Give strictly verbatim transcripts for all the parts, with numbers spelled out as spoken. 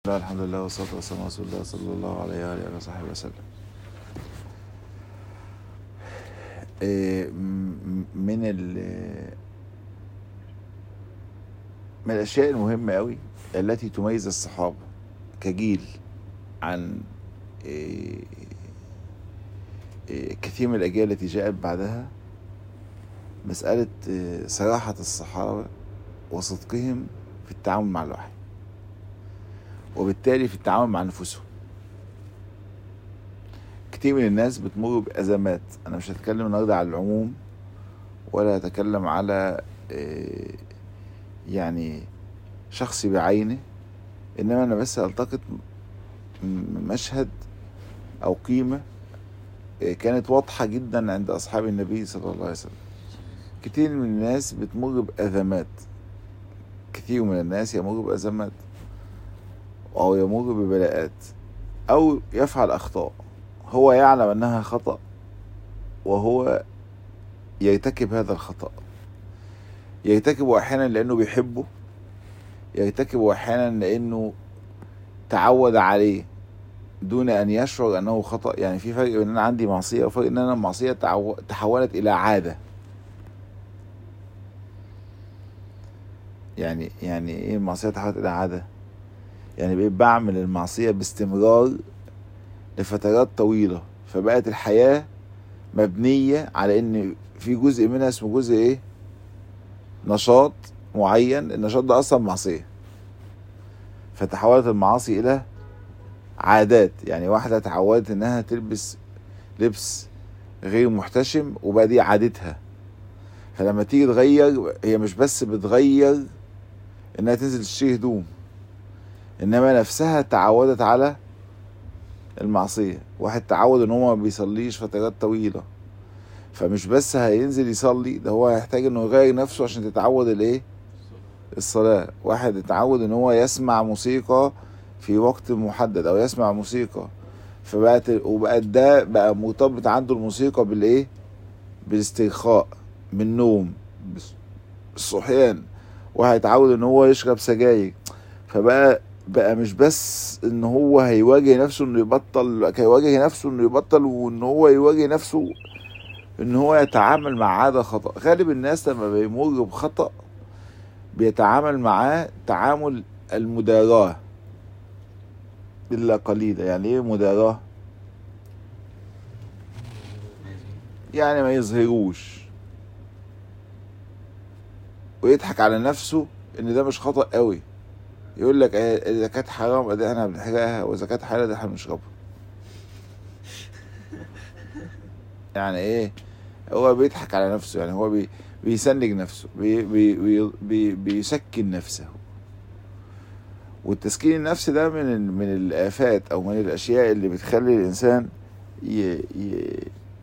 لا، الحمد لله والصلاة والسلام على رسول الله صلى الله عليه وآله وصحبه وسلم. إيه، م- من ال من الأشياء المهمة أوي التي تميز الصحابة كجيل عن إيه، إيه، كثير من الأجيال التي جاءت بعدها، مسألة إيه، صراحة الصحابة وصدقهم في التعامل مع الوحي، وبالتالي في التعامل مع نفوسهم. كتير من الناس بتمر بأزمات. أنا مش هتكلم النهاردة على العموم، ولا هتكلم على إيه، يعني شخصي بعينه، انما انا بس التقط م- مشهد او قيمة كانت واضحة جدا عند اصحاب النبي صلى الله عليه وسلم. كتير من الناس بتمر بأزمات، كثير من الناس يمر بأزمات او يمر ببلاءات او يفعل اخطاء هو يعلم انها خطأ، وهو يرتكب هذا الخطأ. يرتكبه احيانا لانه بيحبه، يرتكبه احيانا لانه تعود عليه دون ان يشعر انه خطأ. يعني في فرق بين ان انا عندي معصية وفرق ان انا المعصية تعو... تحولت الى عادة. يعني يعني ايه المعصية تحولت الى عادة؟ يعني بقيت بعمل المعصية باستمرار لفترات طويلة، فبقت الحياة مبنية على ان في جزء منها اسمه جزء ايه، نشاط معين. النشاط ده اصلا معصية، فتحولت المعاصي الى عادات. يعني واحدة تعودت انها تلبس لبس غير محتشم وبقى دي عادتها، فلما تيجي تغير هي مش بس بتغير انها تنزل تشتري هدوم، انما نفسها تعودت على المعصية. واحد تعود ان هو ما بيصليش فترات طويلة، فمش بس هينزل يصلي، ده هو هيحتاج انه يغير نفسه عشان تتعود الايه، الصلاة. واحد اتعود ان هو يسمع موسيقى في وقت محدد او يسمع موسيقى، فبقت وبقت ده بقى مرتبط عنده الموسيقى بالايه، بالاسترخاء من النوم، بالصحيان. واحد اتعود ان هو يشرب سجاير، فبقى بقى مش بس ان هو هيواجه نفسه انه يبطل، هيواجه نفسه انه يبطل، وان هو يواجه نفسه ان هو يتعامل مع عادة خطأ. غالب الناس لما بيمر بخطأ بيتعامل معاه تعامل المداراة الا قليلا. يعني ايه مداراة؟ يعني ما يظهروش ويضحك على نفسه ان ده مش خطأ قوي. يقول لك اذا كانت حرام ادي انا بنحرقها، واذا كانت حلال ده احنا بنشربها. يعني ايه؟ هو بيضحك على نفسه. يعني هو بي بيسنج نفسه، بي بي بي بي بيسكن نفسه. والتسكين النفسي ده من ال- من الآفات او من الاشياء اللي بتخلي الانسان ي ي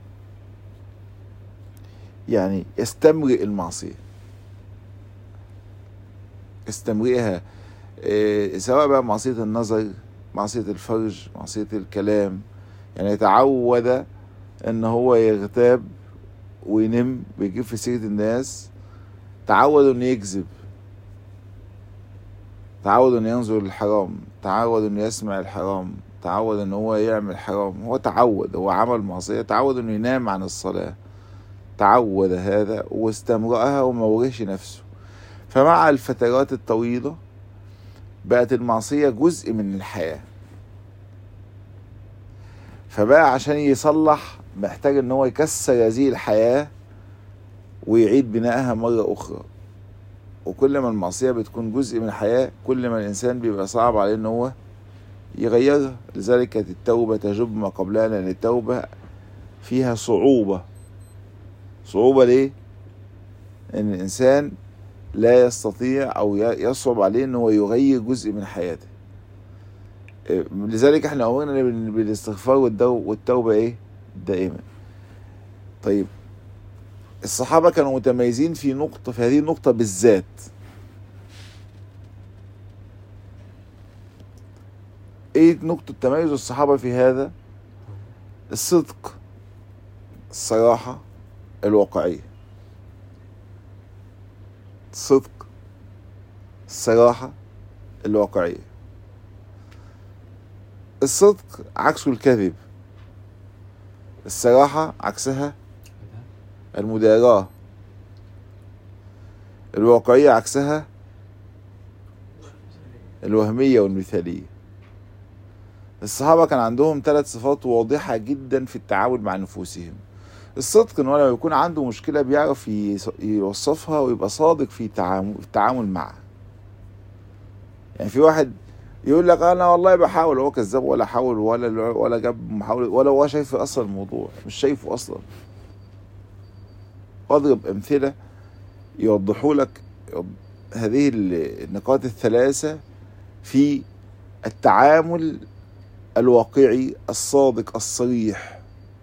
يعني يستمرئ المعصية، يستمرئها. إيه، سواء بقى معصية النظر، معصية الفرج، معصية الكلام. يعني يتعود ان هو يغتاب وينم، بيجيب في سيرة الناس. تعود انه يكذب، تعود انه ينظر للحرام، تعود انه يسمع الحرام، تعود ان هو يعمل حرام. هو تعود، هو عمل معصية، تعود انه ينام عن الصلاة، تعود هذا واستمرأها وما وجهش نفسه. فمع الفترات الطويلة بقت المعصية جزء من الحياة. فبقى عشان يصلح محتاج ان هو يكسر هذه الحياة ويعيد بنائها مرة اخرى. وكل ما المعصية بتكون جزء من الحياة، كل ما الانسان بيبقى صعب عليه ان هو يغيرها. لذلك كانت التوبة تجب ما قبلها، لأن التوبة فيها صعوبة. صعوبة ليه؟ إن الإنسان لا يستطيع أو يصعب عليه إن هو يغير جزء من حياته. لذلك احنا أمرنا بالاستغفار والتوبة إيه؟ دائما. طيب، الصحابة كانوا متميزين في نقطة، في هذه النقطة بالذات. إيه نقطة تميز الصحابة في هذا؟ الصدق، الصراحة، الواقعية. الصدق، الصراحة، الواقعية. الصدق عكسه الكذب، الصراحة عكسها المداراة، الواقعية عكسها الوهمية والمثالية. الصحابة كان عندهم ثلاث صفات واضحة جدا في التعامل مع نفوسهم. الصدق، انه لما يكون عنده مشكلة بيعرف يوصفها ويبقى صادق في التعامل معها. يعني في واحد يقول لك انا والله بحاول، هو كذاب، ولا حاول ولا ولا جاب محاولة، ولا هو شايف اصلا الموضوع، مش شايفه اصلا. اضرب امثلة يوضحوا لك هذه النقاط الثلاثة في التعامل الواقعي الصادق الصريح.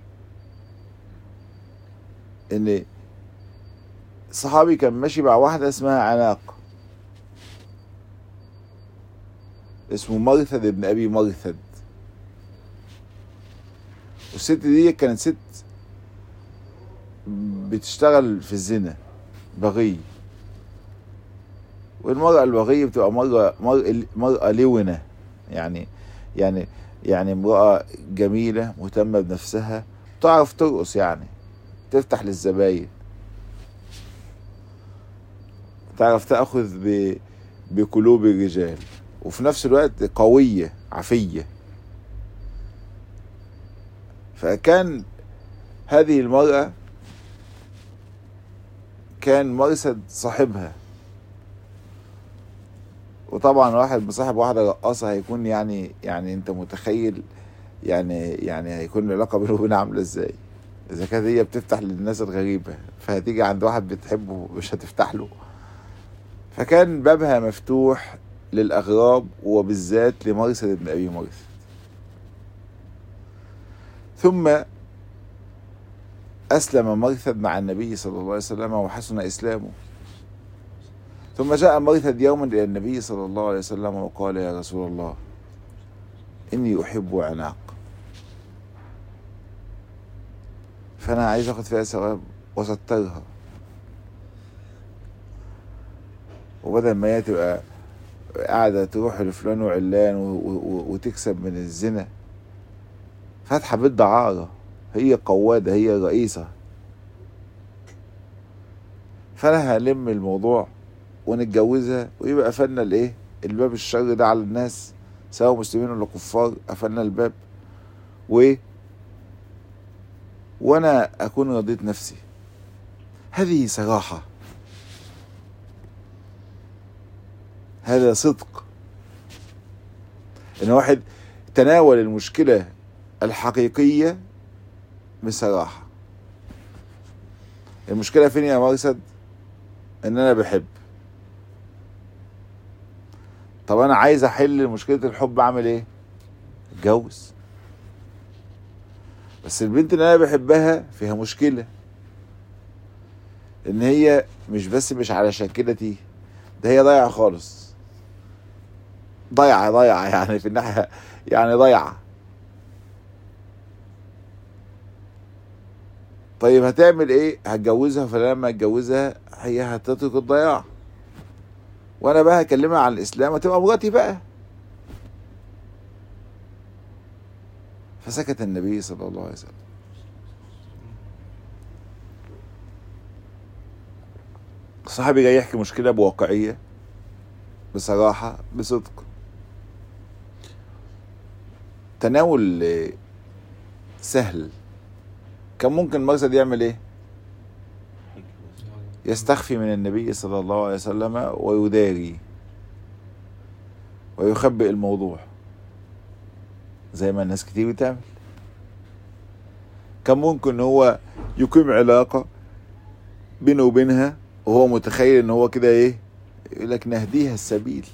ان صحابي كان ماشي مع واحدة اسمها عناق، اسمه مرثد ابن ابي مرثد، والست دي كانت ست بتشتغل في الزنا، بغي. والمرأة البغية بتبقى مرأة مرأة لونة، يعني يعني يعني امرأة جميلة مهتمة بنفسها، تعرف ترقص، يعني تفتح للزباين، تعرف تأخذ بقلوب الرجال، وفي نفس الوقت قوية عفية. فكان هذه المرأة كان مرثد صاحبها، وطبعا واحد مصاحب واحدة رقاصة هيكون يعني يعني انت متخيل يعني يعني هيكون العلاقة بينه وبينها عاملة ازاي. اذا كانت هي بتفتح للناس الغريبة، فهتيجي عند واحد بتحبه مش هتفتح له. فكان بابها مفتوح للأغراب، وبالذات لمرثد ابن أبي مرثد. ثم أسلم مرثد مع النبي صلى الله عليه وسلم وحسن إسلامه. ثم جاء مرثد يوما إلى النبي صلى الله عليه وسلم وقال: يا رسول الله، إني أحب عناق، فأنا عايز أخذ فيها ثواب وسترها، وبدل ما هي تبقى قاعدة تروح لفلان وعلان وتكسب من الزنا، فاتحة بيت دعارة، هي قوادة، هي رئيسة، فأنا هلم الموضوع ونتجوزها ويبقى قفلنا الايه الباب الشر ده على الناس، سواء مسلمين ولا كفار، قفلنا الباب و وانا اكون رضيت نفسي. هذه صراحة، هذا صدق، ان واحد تناول المشكلة الحقيقية بصراحة. المشكلة فين يا مرثد؟ ان انا بحب. طب انا عايز احل مشكلة الحب، اعمل ايه؟ اتجوز. بس البنت اللي انا بحبها فيها مشكلة، ان هي مش بس مش على شكلتي، ده هي ضايعة خالص، ضايعة ضايعة يعني في الناحية، يعني ضايعة. طيب هتعمل ايه؟ هتجوزها، فلما اتجوزها هي هتترك الضياع، وانا بقى هكلمها عن الاسلام وتبقى مراتي بقى. فسكت النبي صلى الله عليه وسلم. الصحابي جاي يحكي مشكلة بواقعية، بصراحة، بصدق. تناول سهل. كان ممكن مرثد يعمل ايه؟ يستخفي من النبي صلى الله عليه وسلم ويداري ويخبئ الموضوع زي ما الناس كتير بتعمل. كان ممكن هو يقيم علاقة بينه وبينها وهو متخيل ان هو كده ايه، يقول لك نهديها السبيل.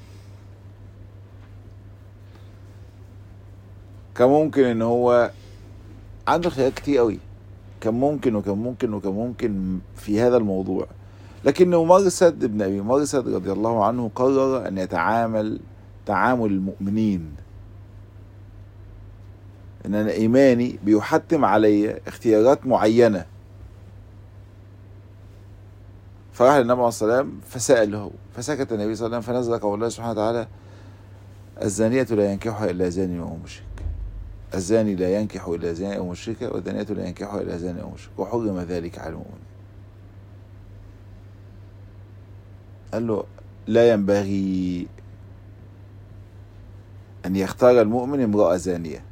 كان ممكن ان هو عنده خيارات كتير قوي، كان ممكن وكان ممكن وكان ممكن في هذا الموضوع. لكنه مرثد ابن ابي مرثد رضي الله عنه قرر ان يتعامل تعامل المؤمنين، ان انا ايماني بيحتم علي اختيارات معينة. فراح للنبي عليه الصلاة والسلام فسأله، فسكت النبي صلى الله عليه وسلم، فنزل قول الله سبحانه وتعالى: الزانية لا ينكحها إلا زاني أو مشرك، الزاني لا ينكح إلا زاني أو مشركة، والزانية لا ينكحها إلا زاني أو مشرك، وحرم ذلك على المؤمن. قال له لا ينبغي أن يختار المؤمن امرأة زانية،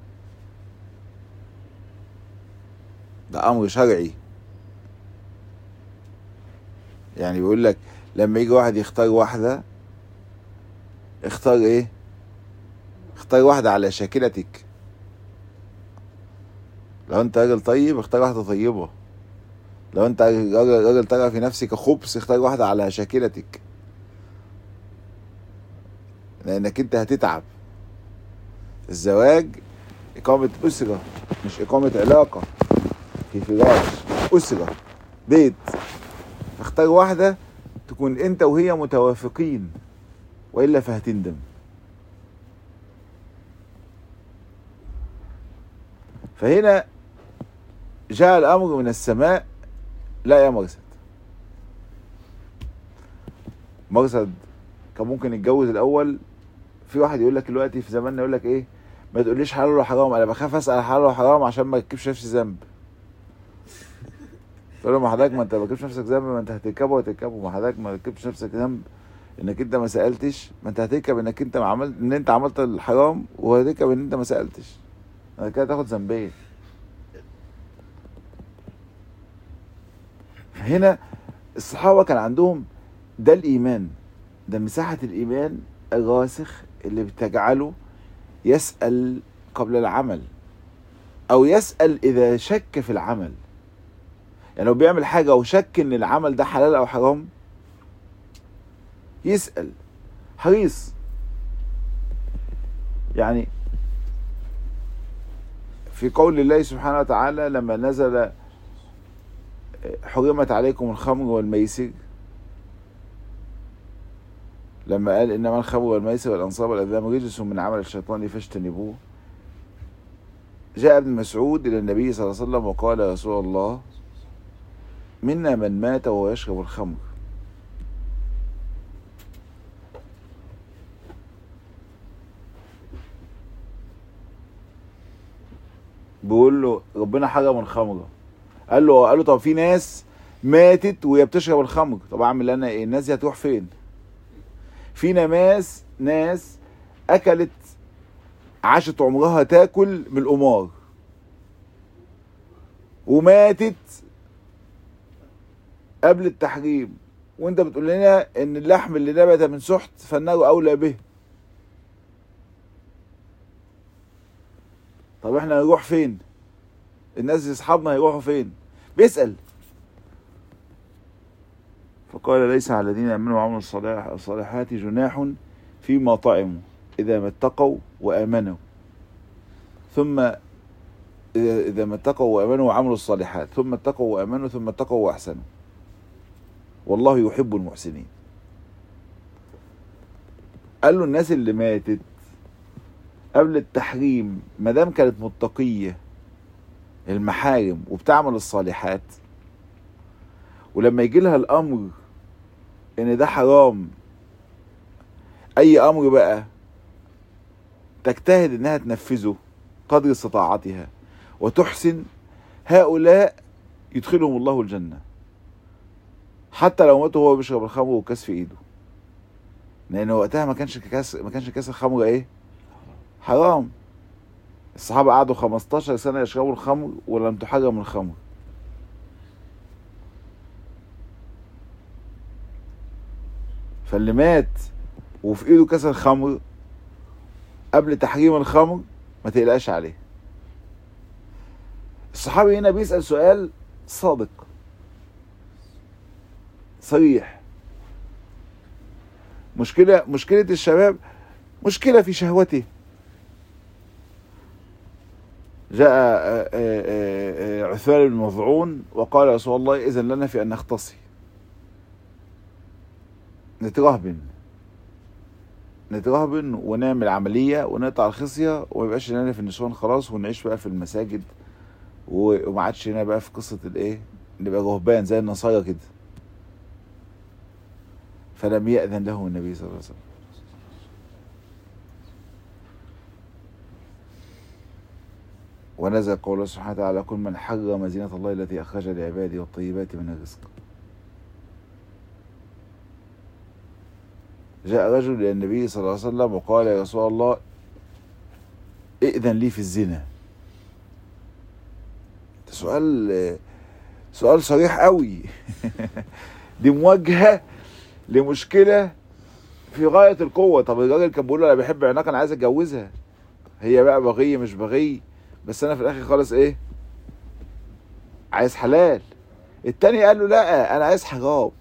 ده أمر شرعي. يعني بيقول لك لما يجي واحد يختار واحدة، اختار ايه؟ اختار واحدة على شاكلتك. لو انت راجل طيب اختار واحدة طيبة، لو انت راجل, راجل ترى في نفسك خبث اختار واحدة على شاكلتك، لانك انت هتتعب. الزواج اقامة اسرة، مش اقامة علاقة في فراش، اسرة بيت. اختار واحدة تكون انت وهي متوافقين، وإلا فهتندم. فهنا جاء الأمر من السماء، لا يا مرسد. مرسد كان ممكن يتجوز الأول. في واحد يقول لك دلوقتي في زماننا يقول لك إيه، ما تقوليش حلال ولا حرام، أنا بخاف أسأل حلال ولا حرام عشان ما تركبش نفسي ذنب. تقول له ما حضرتك ما أنت ما تركبش نفسك ذنب، ما أنت هتركبه وهتركبه، ما حضرتك ما تركبش نفسك ذنب انك انت ما سالتش، ما انت هتركب انك انت ما عملت، ان انت عملت الحرام، وهتركب ان انت ما سالتش، انا كده تاخد ذنبين. هنا الصحابه كان عندهم ده الايمان، ده مساحه الايمان الراسخ اللي بتجعله يسال قبل العمل، او يسال اذا شك في العمل. يعني لو بيعمل حاجه وشك ان العمل ده حلال او حرام يسأل، حريص. يعني في قول الله سبحانه وتعالى لما نزل حرمت عليكم الخمر والميسر، لما قال إنما الخمر والميسر والأنصاب والأزلام رجس من عمل الشيطان فاجتنبوه، جاء ابن مسعود إلى النبي صلى الله عليه وسلم وقال يا رسول الله منا من مات وهو يشرب الخمر. بيقول له ربنا حرم الخمر. قال له قال له طب في ناس ماتت وهي بتشرب الخمر، طب اعمل انا ايه؟ الناس دي هتروح فين؟ في ناس ناس اكلت عاشت عمرها تاكل من القمار وماتت قبل التحريم، وانت بتقول لنا ان اللحم اللي نبت من سحت فالنار اولى به. طب احنا هنروح فين؟ الناس دي اصحابنا هيروحوا فين؟ بيسأل. فقال ليس على الذين امنوا وعملوا الصالحات جناح فيما طعموا اذا ما اتقوا وامنوا، ثم اذا ما اتقوا وامنوا وعملوا الصالحات ثم اتقوا وامنوا ثم اتقوا واحسنوا والله يحب المحسنين. قال له الناس اللي ماتت قبل التحريم ما دام كانت متقيه المحارم وبتعمل الصالحات، ولما يجي لها الامر ان ده حرام، اي امر بقى تجتهد انها تنفذه قدر استطاعتها وتحسن، هؤلاء يدخلهم الله الجنة حتى لو ماتوا وهو بيشرب الخمر والكاس في ايده، لان وقتها ما كانش كاس ما كانش كاس الخمر ايه؟ حرام. الصحابة قعدوا خمستاشر سنة يشربوا الخمر ولم تحرم الخمر. فاللي مات وفي ايده كاس الخمر قبل تحريم الخمر ما تقلقش عليه. الصحابي هنا بيسأل سؤال صادق صريح. مشكلة مشكلة الشباب مشكلة في شهوته. جاء عثمان بن مظعون وقال يا رسول الله إذن لنا في أن نختصي، نترهبن نترهبن ونعمل عملية ونقطع الخصية وما يبقاش لنا في النسوان خلاص، ونعيش بقى في المساجد وما عادش هنا بقى في قصة الايه، نبقى رهبان زي النصارى كده. فلم يأذن له النبي صلى الله عليه وسلم. ونزل قوله سبحانه وتعالى كل من حرم زينة الله التي أخرج لعباده والطيبات من الرزق. جاء رجل إلى النبي صلى الله عليه وسلم وقال يا رسول الله ائذن لي في الزنا. سؤال سؤال صريح قوي. دي مواجهة لمشكلة في غاية القوة. طب الراجل كان بيقول له انا بحب عناق انا عايز اتجوزها، هي بقى بغية مش بغية، بس انا في الاخر خالص ايه؟ عايز حلال. التاني قال له لا انا عايز حرام.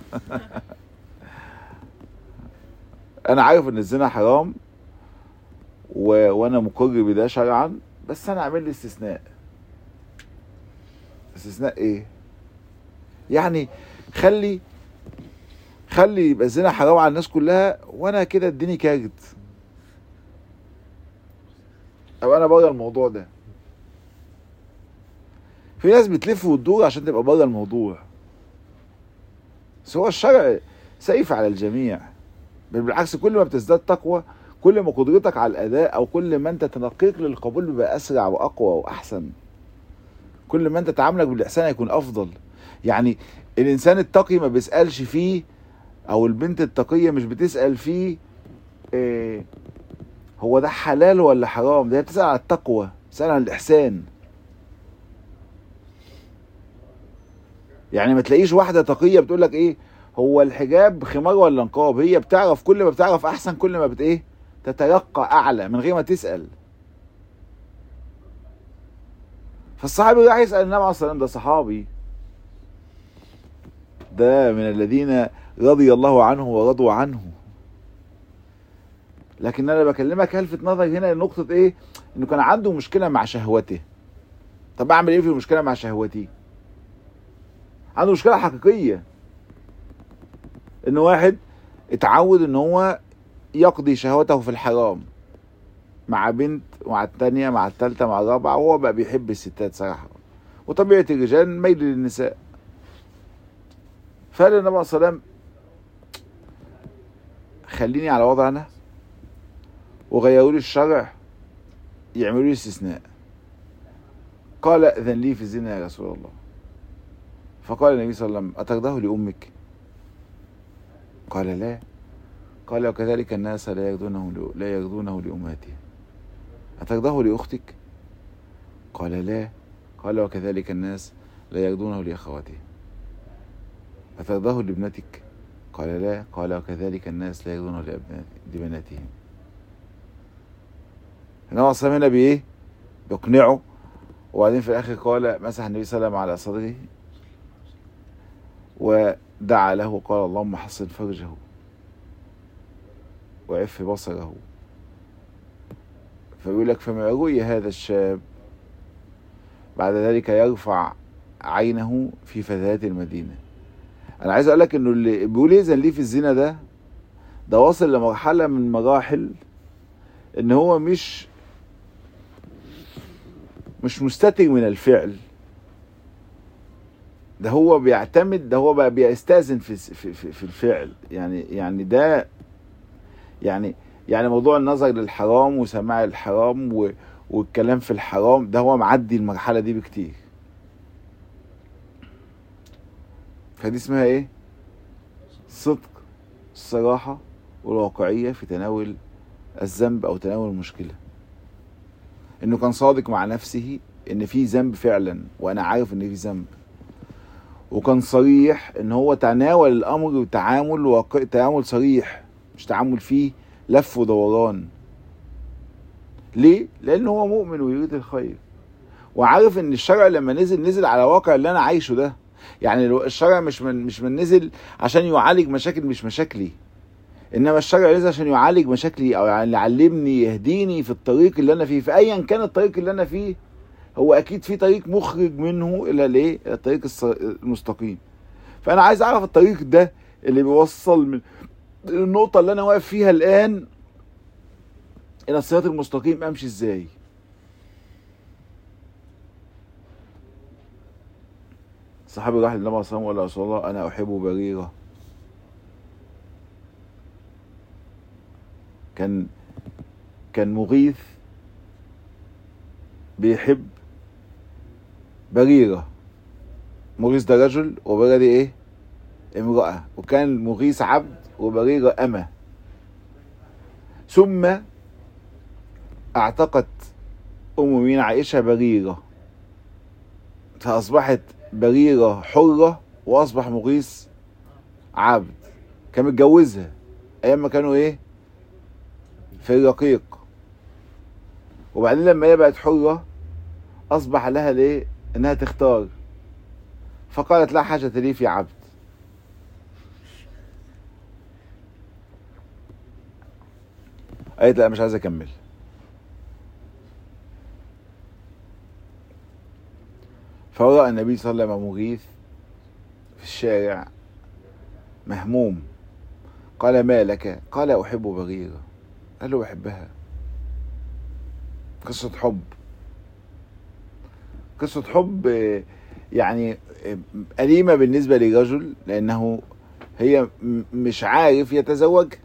انا عارف ان الزنا حرام و... وانا مقر بده شرعا، بس انا اعمل لي استثناء. استثناء ايه؟ يعني خلي خلي يبقى الزنا حرام على الناس كلها وانا كده اديني كارت، او انا بره الموضوع ده. في ناس بتلف وتدور عشان تبقى بره الموضوع، بس هو الشرع سيف على الجميع. بل بالعكس، كل ما بتزداد تقوى كل ما قدرتك على الاداء او كل ما انت تنقيك للقبول بيبقى اسرع واقوى واحسن. كل ما انت تعاملك بالاحسان هيكون افضل. يعني الانسان التقي ما بيسالش فيه، او البنت التقيه مش بتسال فيه إيه هو ده حلال ولا حرام، ده بتسال على التقوى، بتسال على الاحسان. يعني ما تلاقيش واحده تقيه بتقول لك ايه هو الحجاب خمار ولا نقاب، هي بتعرف، كل ما بتعرف احسن كل ما بت ايه تترقى اعلى من غير ما تسال. فالصحابي راح يسال النبي عليه الصلاه والسلام، ده صحابي، ده من الذين رضي الله عنه ورضوا عنه. لكن انا بكلمك هلفت نظرك هنا لنقطه ايه؟ انه كان عنده مشكله مع شهوته. طب اعمل ايه في المشكله مع شهوتي؟ عنده مشكله حقيقيه، ان واحد اتعود ان هو يقضي شهوته في الحرام مع بنت، مع التانية، مع التالتة، مع الرابعة، وهو بقى بيحب الستات صراحة، وطبيعة الرجال ميل للنساء. فقال النبي عليه الصلاة والسلام خليني على وضع انا، وغيروا لي الشرع يعملوا لي استثناء. قال اذن لي في الزنا يا رسول الله. فقال النبي صلى الله عليه وسلم اترضاه لامك؟ قال لا. قال وكذلك الناس لا يرضونه لا يرضونه لامهاتهم. اترضاه لاختك؟ قال لا. قال وكذلك الناس لا يرضونه لاخواتهم. اترضاه لابنتك؟ قال لا. قال وكذلك الناس لا يرضونه لبناتهم. النبي صلى الله عليه وسلم بايه؟ بيقنعه. وبعدين في الاخر قال مسح النبي صلى الله عليه وسلم على صدره ودعا له وقال اللهم حصن فرجه وعف بصره. فيقول لك فما رؤي هذا الشاب بعد ذلك يرفع عينه في فتيات المدينة. انا عايز اقول لك انه اللي بيقول يأذن ليه في الزنا ده ده واصل لمرحلة من مراحل ان هو مش مش مستتر من الفعل، ده هو بيعتمد، ده هو بقى بيستأذن في في في, في الفعل. يعني يعني ده يعني يعني موضوع النظر للحرام وسماع الحرام و والكلام في الحرام ده هو معدي المرحلة دي بكتير. فدي اسمها ايه؟ الصدق، الصراحة والواقعية في تناول الذنب او تناول المشكلة. انه كان صادق مع نفسه ان في ذنب فعلا وانا عارف ان في ذنب، وكان صريح ان هو تناول الامر بتعامل واقعي، تعامل صريح مش تعامل فيه لف ودوران. ليه؟ لان هو مؤمن ويريد الخير، وعارف ان الشرع لما نزل نزل على واقع اللي انا عايشه ده. يعني الشرع مش من مش من نزل عشان يعالج مشاكل مش مشاكلي، انما الشرع نزل عشان يعالج مشاكلي، او يعني يعلمني يهديني في الطريق اللي انا فيه. فايا كان الطريق اللي انا فيه هو اكيد في طريق مخرج منه الى الايه؟ الى الطريق المستقيم. فانا عايز اعرف الطريق ده اللي بيوصل من النقطة اللي انا واقف فيها الان الى الصراط المستقيم امشي ازاي. الصحابي راح للنبي صلى الله عليه وسلم وقال يا رسول الله انا احب بريرة. كان كان مغيث بيحب بريرة. مغيث ده رجل وبريرة دي ايه؟ امرأة. وكان مغيث عبد وبريرة أمة. ثم اعتقت أم مين عائشة بريرة، فأصبحت بريرة حرة وأصبح مغيث عبد. كان متجوزها أيام ما كانوا إيه؟ في الرقيق. وبعدين لما هي بقت حرة أصبح لها ليه؟ إنها تختار. فقالت لا حاجة لي في عبد. قالت لا مش عايز أكمل. فرأى النبي صلى الله عليه وسلم مغيث في الشارع مهموم. قال ما لك؟ قال أحب بريرة. قال له أحبها. قصة حب، قصة حب يعني أليمة بالنسبة لرجل، لأنه هي مش عارف يتزوج.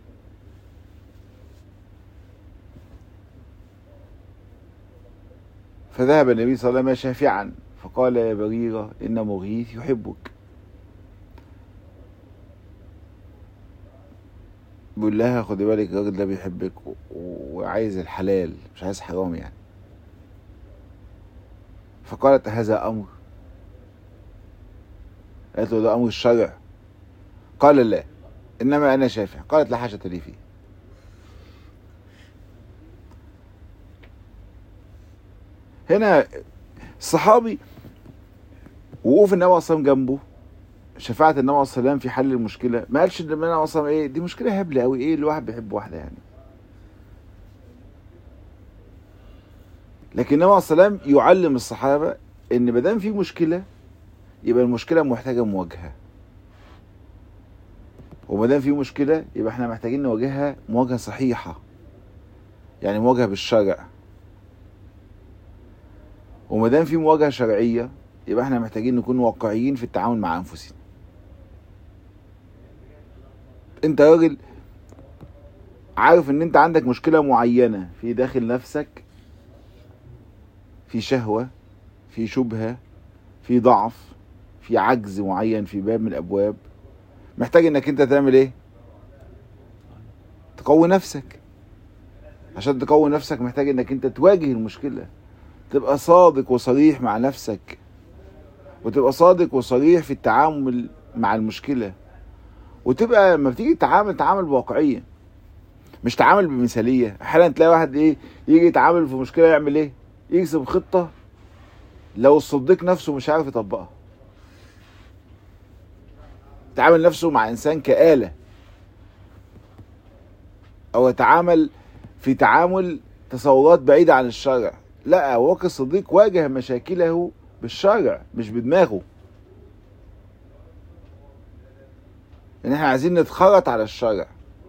فذهب النبي صلى الله عليه وسلم شافعا فقال يا بريرة إن مغيث يحبك. بيقول لها خدي بالك الراجل ده بيحبك وعايز الحلال مش عايز حرام يعني. فقالت هذا أمر؟ قالت له ده أمر الشرع. قال لا إنما أنا شافع. قالت لا حاجة لي فيه. هنا الصحابي وقوف النبي صلى الله عليه وسلم جنبه، شفاعة النبي صلى الله عليه وسلم في حل المشكلة، ما قالش النبي صلى الله عليه وسلم ايه دي مشكلة هبلة قوي، ايه الواحد بيحب واحدة يعني. لكن النبي صلى الله عليه وسلم يعلم الصحابة ان ما دام في مشكلة يبقى المشكلة محتاجة مواجهة، وما دام في مشكلة يبقى احنا محتاجين نواجهها مواجهة صحيحة، يعني مواجهة بالشرع. وما دام في مواجهة شرعية يبقى احنا محتاجين نكون واقعيين في التعامل مع انفسنا. انت راجل عارف ان انت عندك مشكلة معينة في داخل نفسك، في شهوة، في شبهة، في ضعف، في عجز معين في باب من الابواب، محتاج انك انت تعمل ايه؟ تقوي نفسك. عشان تقوي نفسك محتاج انك انت تواجه المشكلة، تبقى صادق وصريح مع نفسك، وتبقى صادق وصريح في التعامل مع المشكلة، وتبقى لما بتيجي تتعامل تعامل بواقعية مش تعامل بمثالية. احيانا تلاقي واحد ايه يجي يتعامل في مشكلة يعمل ايه؟ يكسب خطة لو الصديق نفسه مش عارف يطبقها. تعامل نفسه مع انسان كآلة، او يتعامل في تعامل تصورات بعيدة عن الشرع. لا، هو الصديق واجه مشاكله بالشرع مش بدماغه. ان احنا عايزين نتخرط على الشرع.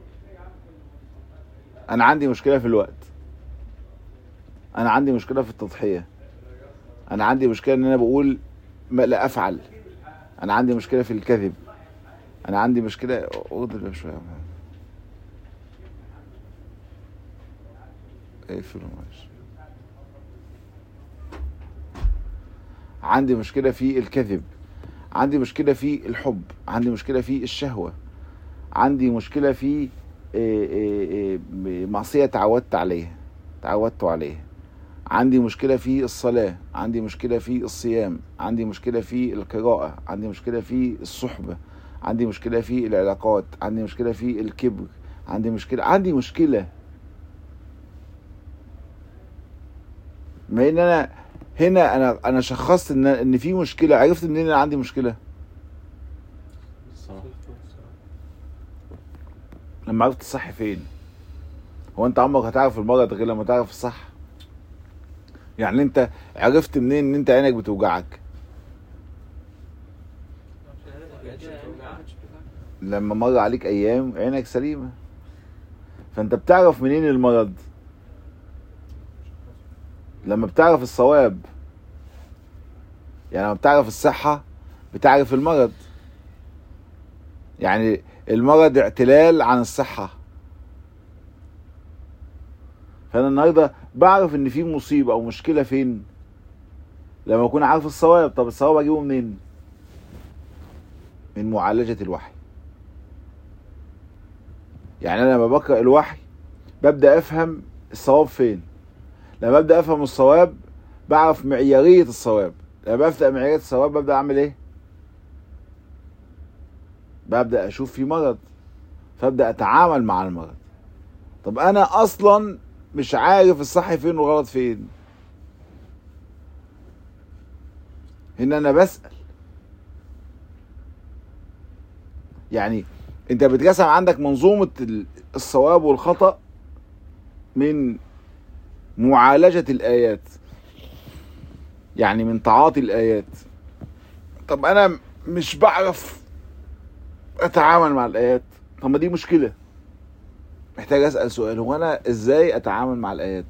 انا عندي مشكلة في الوقت، انا عندي مشكلة في التضحية، انا عندي مشكلة ان انا بقول ما لا افعل، انا عندي مشكلة في الكذب، انا عندي مشكلة اغضب شوية اقفله معلش. عندي مشكلة في الكذب، عندي مشكلة في الحب، عندي مشكلة في الشهوة، عندي مشكلة في معصية تعودت عليها تعودت عليها، عندي مشكلة في الصلاة، عندي مشكلة في الصيام، عندي مشكلة في القراءة، عندي مشكلة في الصحبة، عندي مشكلة في العلاقات، عندي مشكلة في الكبر، عندي مشكلة عندي مشكلة ما ان انا هنا انا انا شخصت ان ان في مشكلة. عرفت منين انا عندي مشكلة؟ لما عرفت الصح فين. هو انت عمرك هتعرف المرض غير لما تعرف الصح؟ يعني انت عرفت منين ان انت عينك بتوجعك؟ لما مر عليك ايام عينك سليمة. فانت بتعرف منين المرض؟ لما بتعرف الصواب. يعني لما بتعرف الصحة بتعرف المرض. يعني المرض اعتلال عن الصحة. فانا النهاردة بعرف ان في مصيبة او مشكلة فين لما اكون عارف الصواب. طب الصواب اجيبه منين؟ من معالجة الوحي. يعني انا لما بقرأ الوحي ببدأ افهم الصواب فين. لما ببدأ افهم الصواب بعرف معيارية الصواب. لما ببدأ معيارية الصواب ببدأ اعمل ايه؟ ببدأ اشوف في مرض فابدأ اتعامل مع المرض. طب انا اصلا مش عارف الصح فين والغلط فين. هنا انا بسأل. يعني انت بتقسم عندك منظومة الصواب والخطأ من معالجة الآيات، يعني من تعاطي الآيات. طب انا مش بعرف اتعامل مع الآيات. طب ما دي مشكلة. محتاج اسأل سؤال، هو انا ازاي اتعامل مع الآيات؟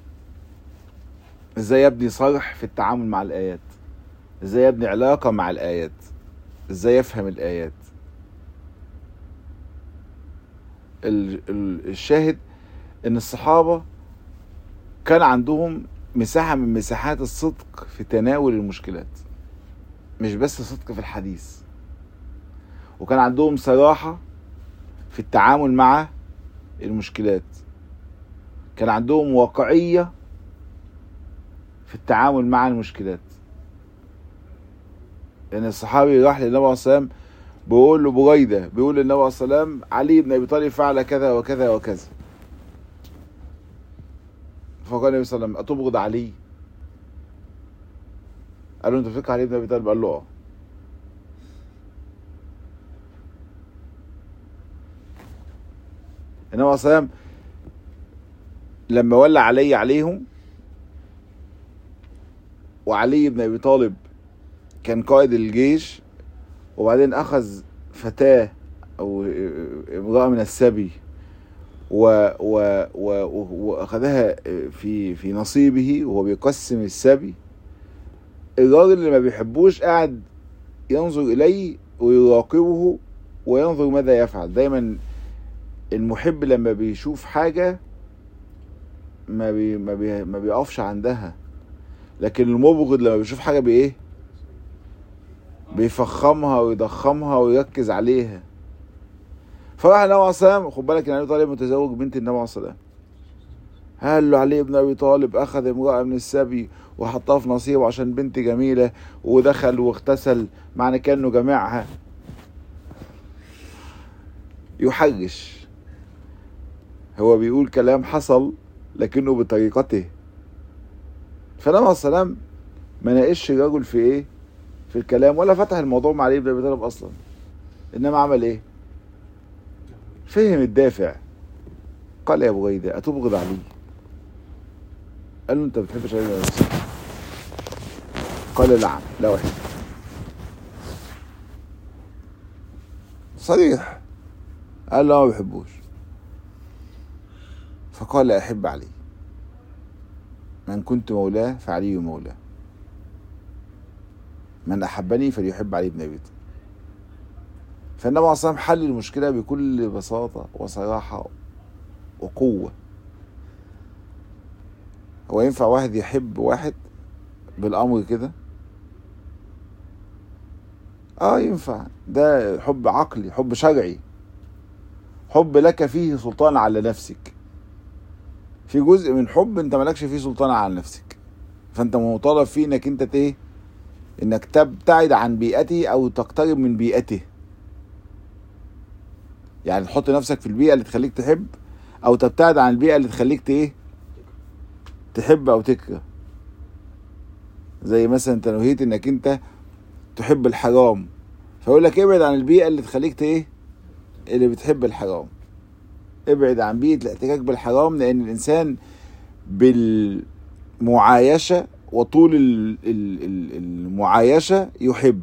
ازاي ابني صرح في التعامل مع الآيات؟ ازاي ابني علاقة مع الآيات؟ ازاي افهم الآيات؟ الشاهد ان الصحابة كان عندهم مساحة من مساحات الصدق في تناول المشكلات، مش بس صدق في الحديث. وكان عندهم صراحة في التعامل مع المشكلات. كان عندهم واقعية في التعامل مع المشكلات. لأن يعني الصحابي راح للنبي عليه الصلاة والسلام بيقول له بريدة، بيقول للنبي عليه الصلاة والسلام علي بن أبي طالب فعل كذا وكذا وكذا. فقال النبي صلى الله عليه وسلم أتبغض علي؟ قال له أنت بتفكر علي بن أبي طالب؟ قال له أه. النبي عليه الصلاة والسلام لما ولى علي عليهم، وعلي بن أبي طالب كان قائد الجيش، وبعدين أخذ فتاة أو امرأة من السبي و و و وأخذها في في نصيبه وهو بيقسم السبي. الراجل اللي ما بيحبوش قاعد ينظر إليه ويراقبه وينظر ماذا يفعل. دايما المحب لما بيشوف حاجة ما بي ما بي ما بيقفش عندها، لكن المبغض لما بيشوف حاجة بإيه؟ بيفخمها ويضخمها ويركز عليها. فراح النبي عليه الصلاة والسلام، خد بالك ان ابي طالب متزوج بنت النبي عليه الصلاة والسلام، قال له علي بن ابي طالب اخذ امرأة من السبي وحطها في نصيبه عشان بنت جميلة، ودخل واغتسل، معنى كانه جمعها. يحرش. هو بيقول كلام حصل لكنه بطريقته. فالنبي عليه الصلاة والسلام ما ناقش الرجل في ايه؟ في الكلام، ولا فتح الموضوع مع علي بن ابي طالب اصلا. انما عمل ايه؟ فهم الدافع. قال يا بريدة أتبغض علي؟ قال له أنت بتحبش علي بن أبي طالب؟ قال نعم لا أحب. صريح. قال له ما بحبوش. فقال لا أحب علي، من كنت مولاه فعلي مولاه، من أحبني فليحب علي بن أبي طالب. فالنبي عليه الصلاة والسلام حل المشكلة بكل بساطة وصراحة وقوة. هو ينفع واحد يحب واحد بالأمر كده؟ اه ينفع. ده حب عقلي، حب شرعي، حب لك فيه سلطان على نفسك. في جزء من حب انت مالكش فيه سلطان على نفسك، فانت مطالب فيه انك انت ايه؟ انك تبتعد عن بيئته او تقترب من بيئته. يعني تحط نفسك في البيئة اللي تخليك تحب، او تبتعد عن البيئة اللي تخليك ايه؟ تحب او تكره. زي مثلا انت نهيت انك انت تحب الحرام، فيقول لك ابعد عن البيئة اللي تخليك ايه؟ اللي بتحب الحرام. ابعد عن بيئة الاحتكاك بالحرام، لان الانسان بالمعايشة وطول المعايشة يحب.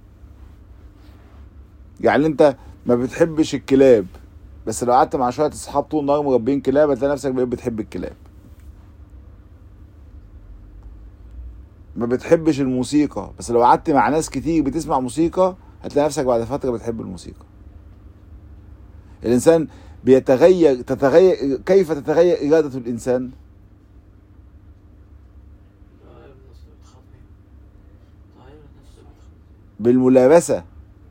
يعني انت ما بتحبش الكلاب، بس لو قعدت مع شوية اصحاب طول النهار مربين كلاب هتلاقي نفسك بقيت بتحب الكلاب. ما بتحبش الموسيقى، بس لو قعدت مع ناس كتير بتسمع موسيقى هتلاقي نفسك بعد فترة بتحب الموسيقى. الإنسان بيتغير، تتغير كيف تتغير إرادة الإنسان؟ بالملابسة،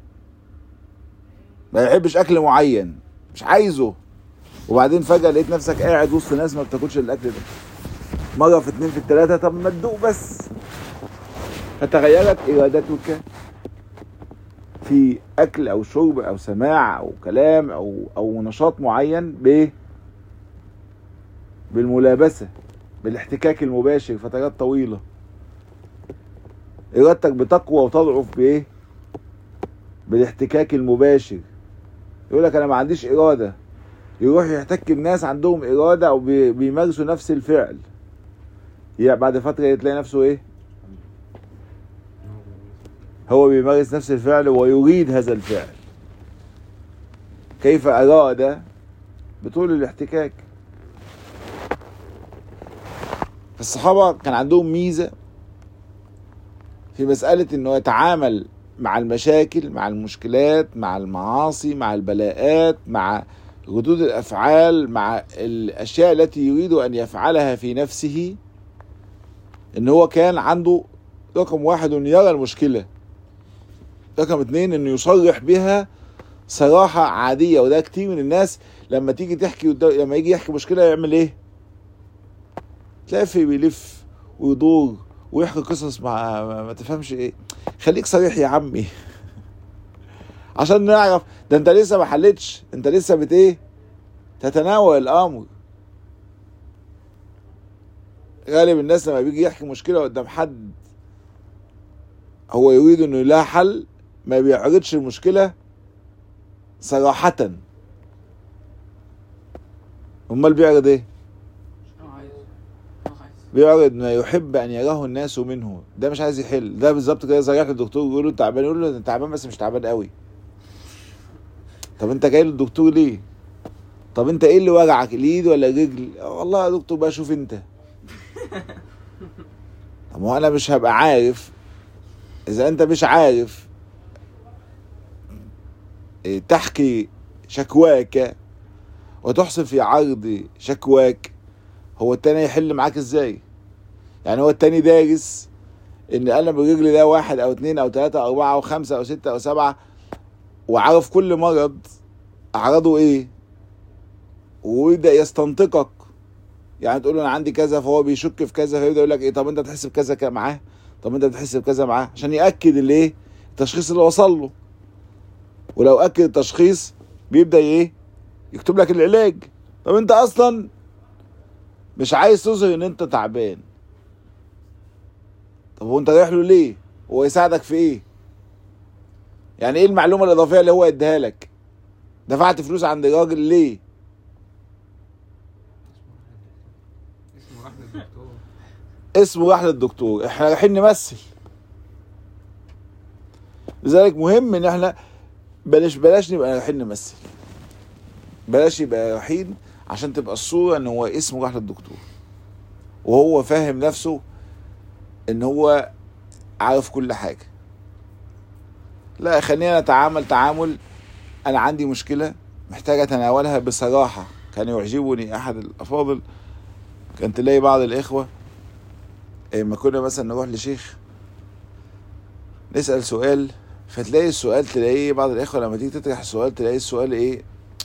ما يحبش اكل معين مش عايزه، وبعدين فجأة لقيت نفسك قاعد وسط ناس ما بتاكلش الاكل ده، مرة في اتنين في التلاتة، طب ما تدوق بس، فتغيرت ارادتك في اكل او شرب او سماع او كلام او او نشاط معين ب بالملابسة، بالاحتكاك المباشر فترات طويلة. ارادتك بتقوى وتضعف بايه؟ بالاحتكاك المباشر. يقول لك انا ما عنديش ارادة، يروح يحتك بناس عندهم ارادة او بيمارسوا نفس الفعل، يعني بعد فترة تلاقي نفسه ايه؟ هو بيمارس نفس الفعل ويريد هذا الفعل. كيف اراد؟ بطول الاحتكاك. الصحابة كان عندهم ميزة في مسألة انه يتعامل مع المشاكل، مع المشكلات، مع المعاصي، مع البلاءات، مع ردود الافعال، مع الاشياء التي يريد ان يفعلها في نفسه، ان هو كان عنده رقم واحد انه يرى المشكلة، رقم اتنين انه يصرح بها صراحة عادية. وده كتير من الناس لما تيجي تحكي، لما يجي يحكي مشكلة يعمل ايه؟ تلاقي بيلف ويدور ويحكي قصص مع ما تفهمش ايه. خليك صريح يا عمي عشان نعرف ده انت لسه ما حلتش، انت لسه بت ايه؟ تتناول الامر. غالب الناس لما بيجي يحكي مشكلة قدام حد هو يريد انه لها حل، ما بيعرضش المشكلة صراحة. امال بيعرض ايه؟ بيعرض ما يحب ان يراه الناس منه. ده مش عايز يحل، ده بالظبط كده زي رايح للدكتور يقول له تعبان، يقول له انت تعبان بس مش تعبان قوي. طب انت جاي للدكتور ليه؟ طب انت ايه اللي وجعك، الايد ولا الرجل؟ والله يا دكتور بقى شوف انت. طب ما انا مش هبقى عارف اذا انت مش عارف تحكي شكواك وتحصل في عرض شكواك، هو التاني يحل معاك ازاي؟ يعني هو التاني دارس ان ألم الرجل ده واحد او اتنين او تلاتة او اربعة او خمسة او ستة او سبعة، وعرف كل مرض اعراضه ايه، ويبدأ يستنطقك. يعني تقول له انا عندي كذا، فهو بيشك في كذا، فيبدأ يقول لك ايه، طب انت بتحس بكذا معاه، طب انت بتحس بكذا معاه، عشان يأكد الايه؟ التشخيص اللي وصل له. ولو أكد التشخيص بيبدأ ايه؟ يكتب لك العلاج. طب انت اصلا مش عايز تظهر ان انت تعبان، طب هو انت رايح له ليه؟ هو يساعدك في ايه؟ يعني ايه المعلومة الاضافية اللي هو يديها لك؟ دفعت فلوس عند الراجل ليه؟ اسمه راح للدكتور. اسمه راح للدكتور، احنا رايحين نمثل. لذلك مهم ان احنا بلاش بلاش نبقى رايحين نمثل، بلاش يبقى رايحين عشان تبقى الصورة ان هو اسمه راح للدكتور وهو فاهم نفسه ان هو عارف كل حاجة. لا، خلينا نتعامل تعامل انا عندي مشكلة محتاج اتناولها بصراحة. كان يعجبني احد الافاضل، كان تلاقي بعض الاخوة لما كنا مثلا نروح لشيخ نسأل سؤال، فتلاقي السؤال تلاقيه بعض الاخوة لما تيجي تطرح السؤال تلاقي السؤال ايه،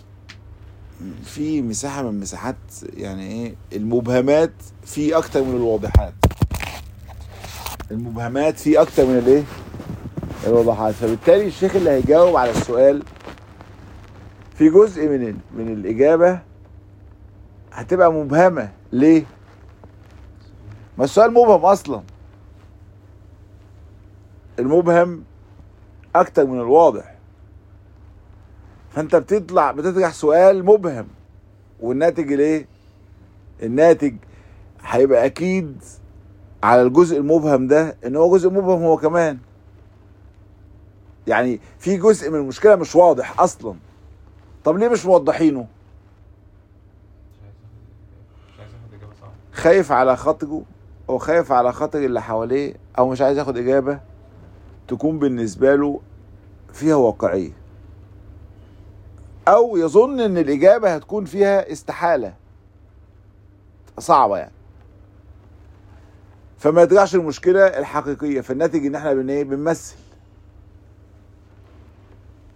في مساحة من مساحات، يعني ايه، المبهمات في اكتر من الواضحات. المبهمات في اكتر من الايه؟ الواضحات. فبالتالي الشيخ اللي هيجاوب على السؤال في جزء من من الاجابة هتبقى مبهمة. ليه؟ ما السؤال مبهم اصلا. المبهم اكتر من الواضح، فانت بتطلع بتطرح سؤال مبهم، والناتج ليه؟ الناتج هيبقى اكيد على الجزء المبهم ده ان هو جزء مبهم هو كمان. يعني في جزء من المشكلة مش واضح اصلا. طب ليه مش موضحينه؟ خايف على خاطره، او خايف على خاطر اللي حواليه، او مش عايز ياخد اجابة تكون بالنسبة له فيها واقعية، او يظن ان الاجابة هتكون فيها استحالة صعبة يعني، فما يطرحش المشكلة الحقيقية. فالناتج ان احنا بن ايه؟ بنمثل.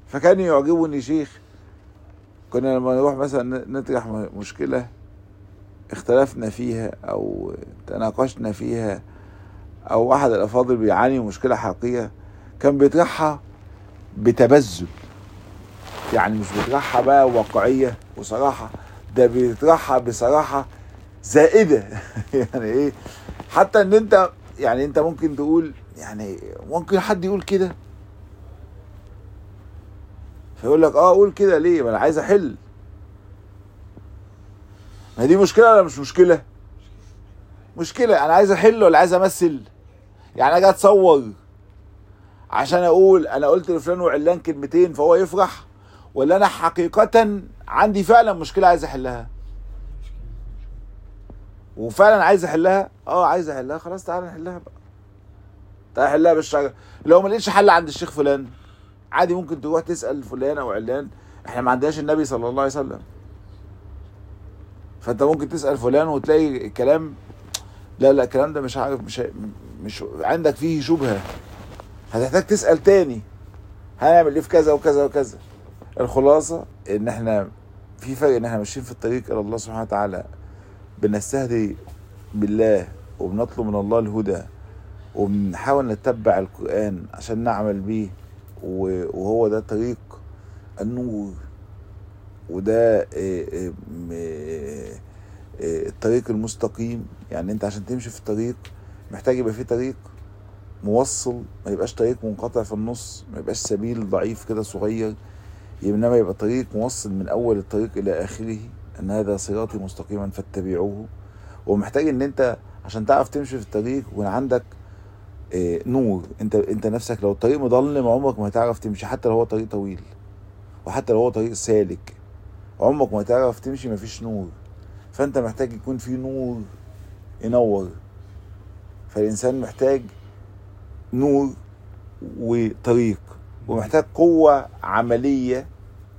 فكان يعجبني شيخ، كنا لما نروح مثلا نطرح مشكلة اختلفنا فيها او تناقشنا فيها، او احد الافاضل بيعاني من مشكلة حقيقية، كان بيطرحها بتبذل، يعني مش بيطرحها بقى واقعية وصراحة، ده بيطرحها بصراحة زائدة. يعني ايه، حتى ان انت يعني انت ممكن تقول يعني ممكن حد يقول كده، فيقول لك اه قول كده ليه، ما انا عايز احل. ما دي مشكلة ولا مش مشكلة؟ مشكلة. انا عايز احل ولا عايز امثل؟ يعني اجي اتصور عشان اقول انا قلت لفلان وعلان كلمتين فهو يفرح، ولا انا حقيقة عندي فعلا مشكلة عايز احلها وفعلا عايز احلها؟ اه عايز احلها، خلاص تعالى نحلها بقى، تعالى نحلها بالشرع. لو ما لقيتش حل عند الشيخ فلان عادي ممكن تروح تسأل فلان او علان، احنا ما عندناش النبي صلى الله عليه وسلم، فانت ممكن تسأل فلان وتلاقي الكلام لا لا الكلام ده مش عارف، مش مش عندك فيه شبهة، هتحتاج تسأل تاني هنعمل ايه في كذا وكذا وكذا. الخلاصة ان احنا في فرق ان احنا ماشيين في الطريق الى الله سبحانه وتعالى، بنستهدي بالله وبنطلب من الله الهدى وبنحاول نتبع القرآن عشان نعمل بيه، وهو ده طريق النور، وده الطريق المستقيم. يعني انت عشان تمشي في الطريق محتاج يبقى فيه طريق موصل، ما يبقاش طريق منقطع في النص، ما يبقاش سبيل ضعيف كده صغير، انما يبقى طريق موصل من اول الطريق الى اخره، ان هذا صراطي مستقيما فاتبعوه. ومحتاج ان انت عشان تعرف تمشي في الطريق ويكون عندك اه نور، انت انت نفسك لو الطريق مظلم عمرك ما هتعرف تمشي، حتى لو هو طريق طويل وحتى لو هو طريق سالك عمرك ما هتعرف تمشي مفيش نور. فانت محتاج يكون في نور ينور، فالانسان محتاج نور وطريق، ومحتاج قوة عملية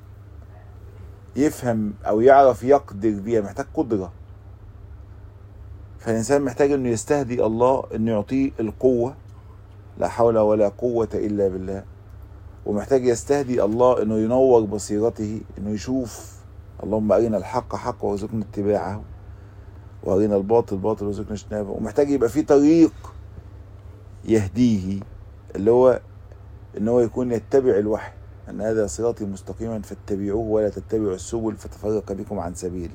يفهم او يعرف يقدر بيها، محتاج قدرة. فالإنسان محتاج انه يستهدي الله انه يعطيه القوة، لا حول ولا قوة الا بالله، ومحتاج يستهدي الله انه ينور بصيرته، انه يشوف اللهم ارنا الحق حقا وارزقنا اتباعه وارنا الباطل باطل وارزقنا اجتنابه. ومحتاج يبقى في طريق يهديه، اللي هو ان هو يكون يتبع الوحي، ان هذا صراطي مستقيما فاتبعوه ولا تتبعوا السبل فتفرق بكم عن سبيله.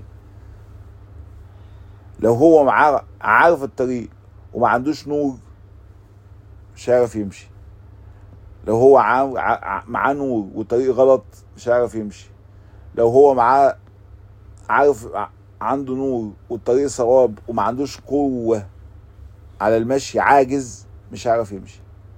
لو هو معاه عارف الطريق وما عندوش نور مش هيعرف يمشي، لو هو معاه نور والطريق غلط مش هيعرف يمشي، لو هو معاه عارف عنده نور والطريق صواب وما عندوش قوة على المشي عاجز مش هيعرف يمشي.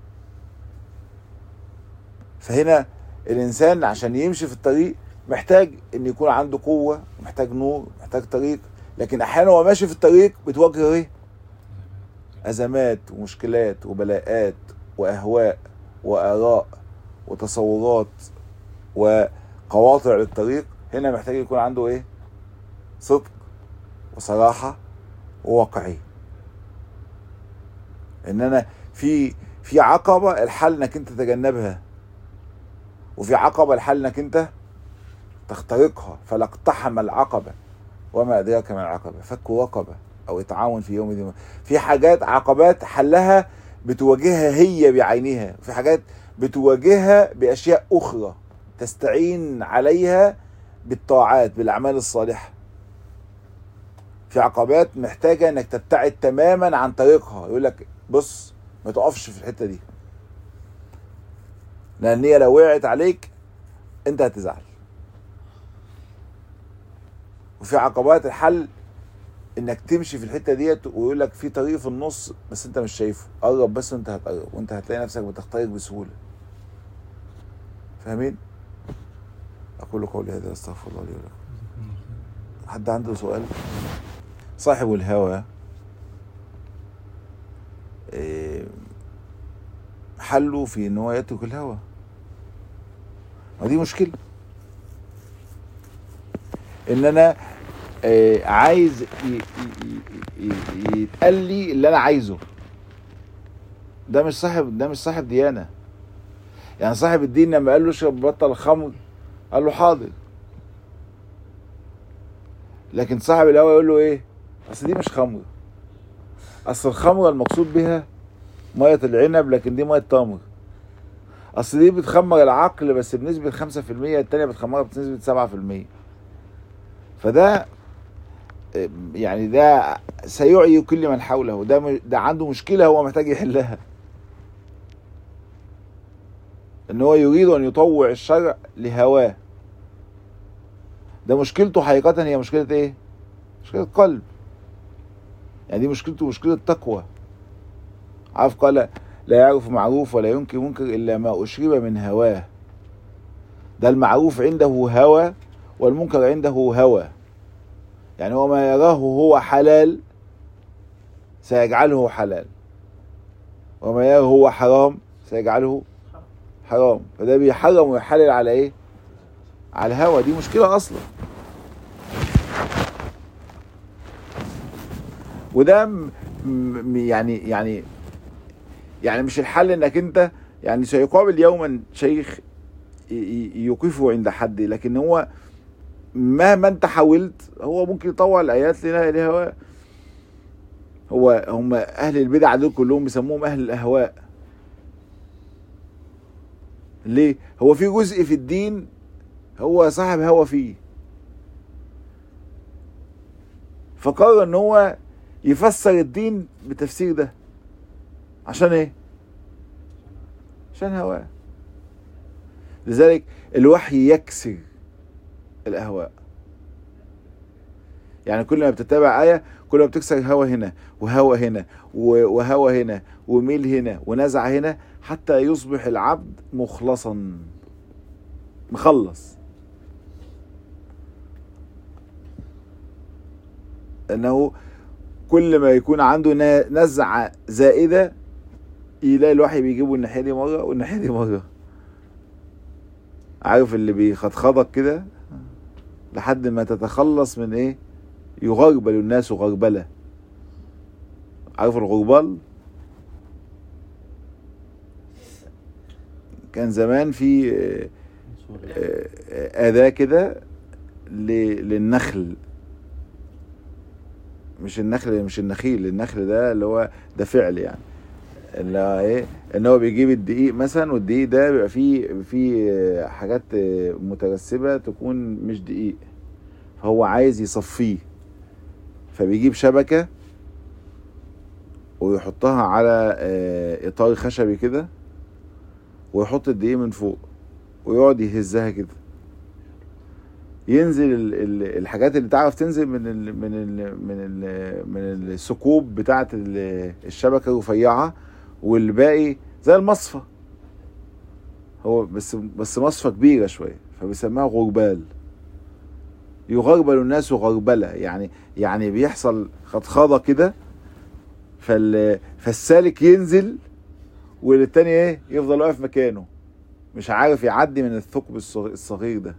فهنا الإنسان عشان يمشي في الطريق محتاج ان يكون عنده قوة، محتاج نور، محتاج طريق. لكن احيانا هو ماشي في الطريق بتواجهه ايه؟ ازمات ومشكلات وبلاءات واهواء واراء وتصورات وقواطع للطريق. هنا محتاج يكون عنده ايه؟ صدق وصراحة وواقعية. ان انا في في عقبة الحل انك انت تتجنبها، وفي عقبة الحل انك انت تخترقها. فلا اقتحم العقبة وما أدراك ما العقبة، فك رقبة أو إطعام في يوم ذي. في حاجات عقبات حلها بتواجهها هي بعينها، في حاجات بتواجهها بأشياء أخرى تستعين عليها بالطاعات بالأعمال الصالحة. في عقبات محتاجة أنك تبتعد تماما عن طريقها، يقول لك بص ما تقفش في الحتة دي، لأن هي لو وقعت عليك أنت هتزعل. وفي عقبات الحل انك تمشي في الحته ديت ويقول لك في طريق في النص بس انت مش شايفه، قرب بس وانت هتقرب وانت هتلاقي نفسك بتخترق بسهوله. فاهمين؟ اقول قولي هذا استغفر الله لي ولكم. حد عنده سؤال؟ صاحب الهوى حله في ان هو يترك الهوى، ودي مشكله. ان انا عايز يتقال لي اللي انا عايزه، ده مش صاحب ده مش صاحب ديانه. يعني صاحب الدين لما قال له اشرب بطل الخمر قال له حاضر، لكن صاحب الهوى يقول له ايه؟ اصل دي مش خمر، اصل الخمره المقصود بها ميه العنب لكن دي ميه تمر، اصل دي بتخمر العقل بس بنسبه خمسة في المية، التانيه بتخمرها بنسبه سبعة في المية. فده يعني ده سيعي كل من حوله، ده ده عنده مشكله هو محتاج يحلها، ان هو يريد ان يطوع الشرع لهواه. ده مشكلته حقيقه، هي مشكله ايه؟ مشكله قلب. يعني دي مشكلته مشكله تقوى. عارف قال لا يعرف معروف ولا ينكر منكر الا ما اشرب من هواه. ده المعروف عنده هوى والمنكر عنده هوى. يعني هو ما يراه هو حلال سيجعله حلال، وما يراه هو حرام سيجعله حرام. فده بيحرم ويحلل على ايه؟ على الهوى. دي مشكلة اصلا. وده م يعني يعني يعني مش الحل انك انت يعني سيقابل يوما شيخ يوقفه عند حد، لكن هو مهما انت حاولت هو ممكن يطوع الايات لهواه. هو هم اهل البدع دول كلهم بيسموهم اهل الاهواء. ليه؟ هو في جزء في الدين هو صاحب هوى فيه، فقرر ان هو يفسر الدين بالتفسير ده. عشان ايه؟ عشان هواه. لذلك الوحي يكسر الاهواء. يعني كل ما بتتابع آية كل ما بتكسر هوى هنا وهوى هنا وهوى هنا وميل هنا ونزع هنا، حتى يصبح العبد مخلصا مخلص. انه كل ما يكون عنده نزعة زائدة يلاقي الوحي بيجيبه الناحية دي مرة والناحية دي مرة. عارف اللي بيخطخضك كده لحد ما تتخلص من ايه؟ يغربل الناس غربلة. عارف الغربال؟ كان زمان في أداة كده للنخل، مش النخل مش النخيل، النخل ده اللي هو ده فعل يعني، اللي هو ايه؟ ان هو بيجيب الدقيق مثلا، والدقيق ده بيبقى فيه فيه حاجات مترسبة تكون مش دقيق، فهو عايز يصفيه، فبيجيب شبكة ويحطها على اطار خشبي كده ويحط الدقيق من فوق ويقعد يهزها كده، ينزل الحاجات اللي تعرف تنزل من ال من ال من ال من الثقوب بتاعه الشبكه الرفيعه، والباقي زي المصفى. هو بس بس مصفى كبيره شويه، فبيسموها غربال. يغربل الناس غربله، يعني يعني بيحصل خطخضه كده، فال فالسالك ينزل والتاني ايه؟ يفضل واقف مكانه مش عارف يعدي من الثقب الصغير ده.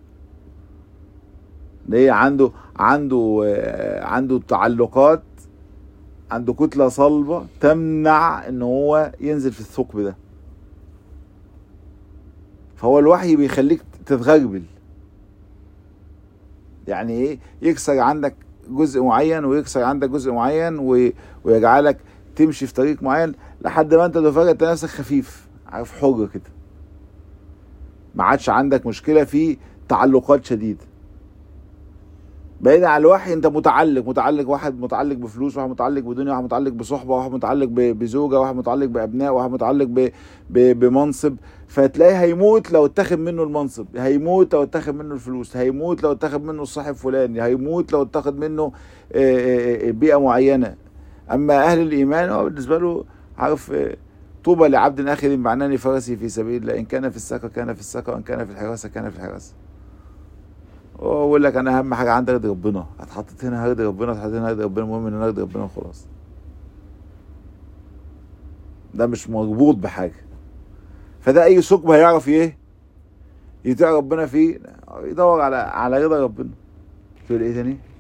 ليه؟ عنده عنده عنده تعلقات، عنده كتلة صلبة تمنع ان هو ينزل في الثقب ده. فهو الوحي بيخليك تتغربل. يعني ايه؟ يكسر عندك جزء معين ويكسر عندك جزء معين ويجعلك تمشي في طريق معين لحد ما انت تفاجئ انت نفسك خفيف، عارف، حر كده، ما عادش عندك مشكلة في تعلقات شديدة. بعيد عن الوحي انت متعلق متعلق واحد متعلق بفلوس، واحد متعلق بدنيا، واحد متعلق بصحبة، واحد متعلق بزوجة، واحد متعلق بأبناء، واحد متعلق بمنصب. فتلاقيه هيموت لو اتخذ منه المنصب، هيموت لو اتخذ منه الفلوس، هيموت لو اتخذ منه الصاحب فلاني، هيموت لو اتخذ منه بيئة معينة. اما اهل الايمان هو بالنسبة له عارف طوبى لعبد اخذ معناني فرسي في سبيل الله، ان كان في السكة كان في السكة، وان كان في الحراسة كان في الحراسة. واقول لك انا اهم حاجه عندي ارضي ربنا، اتحطيت هنا هرضي ربنا، اتحطيت هنا هرضي ربنا، المهم ان انا ارضي ربنا وخلاص. ده مش مربوط بحاجه. فده اي ثقب هيعرف ايه؟ يطيع ربنا فيه، يدور على على رضا ربنا. تقول ايه تاني؟